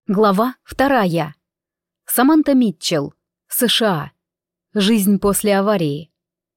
Глава 2. Саманта Митчелл. США. Жизнь после аварии.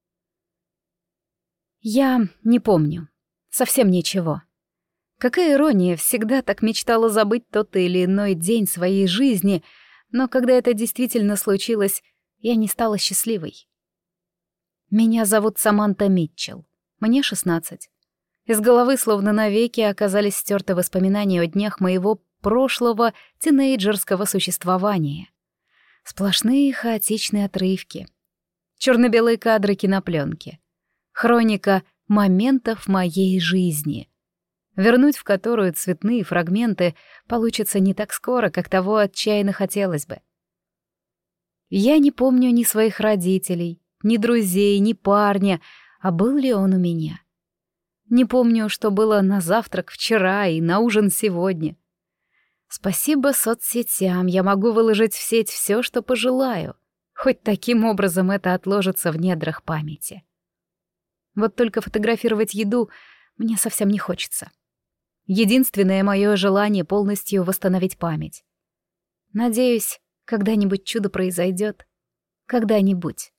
Я не помню. Совсем ничего. Какая ирония, всегда так мечтала забыть тот или иной день своей жизни, но когда это действительно случилось, я не стала счастливой. Меня зовут Саманта Митчелл. Мне 16. Из головы словно навеки оказались стерты воспоминания о днях моего прошлого тинейджерского существования. Сплошные хаотичные отрывки. Черно-белые кадры кинопленки. Хроника моментов моей жизни, вернуть в которую цветные фрагменты получится не так скоро, как того отчаянно хотелось бы. Я не помню ни своих родителей, ни друзей, ни парня, а был ли он у меня. Не помню, что было на завтрак вчера и на ужин сегодня. Спасибо соцсетям, я могу выложить в сеть все, что пожелаю. Хоть таким образом это отложится в недрах памяти. Вот только фотографировать еду мне совсем не хочется. Единственное мое желание — полностью восстановить память. Надеюсь, когда-нибудь чудо произойдет. Когда-нибудь.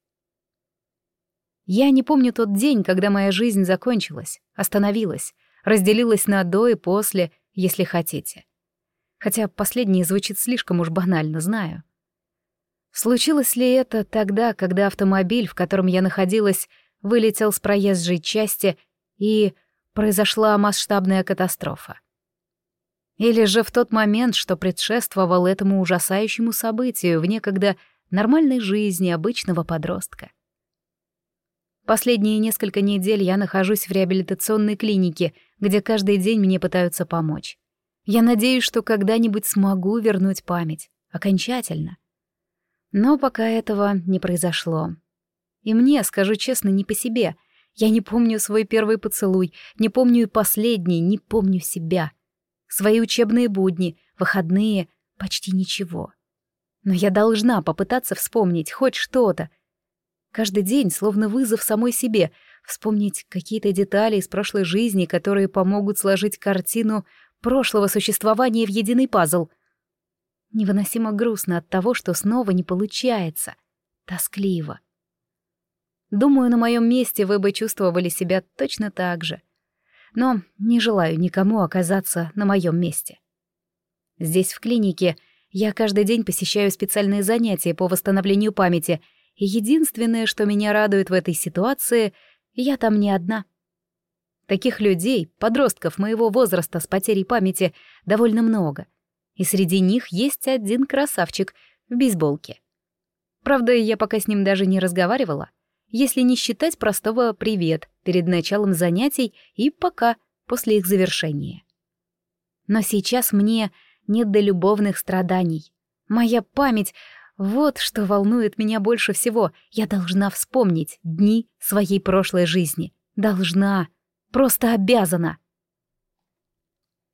Я не помню тот день, когда моя жизнь закончилась, остановилась, разделилась на до и после, если хотите. Хотя последнее звучит слишком уж банально, знаю. Случилось ли это тогда, когда автомобиль, в котором я находилась, вылетел с проезжей части и произошла масштабная катастрофа? Или же в тот момент, что предшествовал этому ужасающему событию в некогда нормальной жизни обычного подростка? Последние несколько недель я нахожусь в реабилитационной клинике, где каждый день мне пытаются помочь. Я надеюсь, что когда-нибудь смогу вернуть память. Окончательно. Но пока этого не произошло. И мне, скажу честно, не по себе. Я не помню свой первый поцелуй, не помню и последний, не помню себя. Свои учебные будни, выходные, почти ничего. Но я должна попытаться вспомнить хоть что-то. Каждый день словно вызов самой себе, вспомнить какие-то детали из прошлой жизни, которые помогут сложить картину прошлого существования в единый пазл. Невыносимо грустно от того, что снова не получается. Тоскливо. Думаю, на моем месте вы бы чувствовали себя точно так же. Но не желаю никому оказаться на моем месте. Здесь, в клинике, я каждый день посещаю специальные занятия по восстановлению памяти, и единственное, что меня радует в этой ситуации, я там не одна. Таких людей, подростков моего возраста с потерей памяти, довольно много. И среди них есть один красавчик в бейсболке. Правда, я пока с ним даже не разговаривала, если не считать простого «привет» перед началом занятий и «пока» после их завершения. Но сейчас мне нет до любовных страданий. Моя память — вот что волнует меня больше всего. Я должна вспомнить дни своей прошлой жизни. Должна. Просто обязана.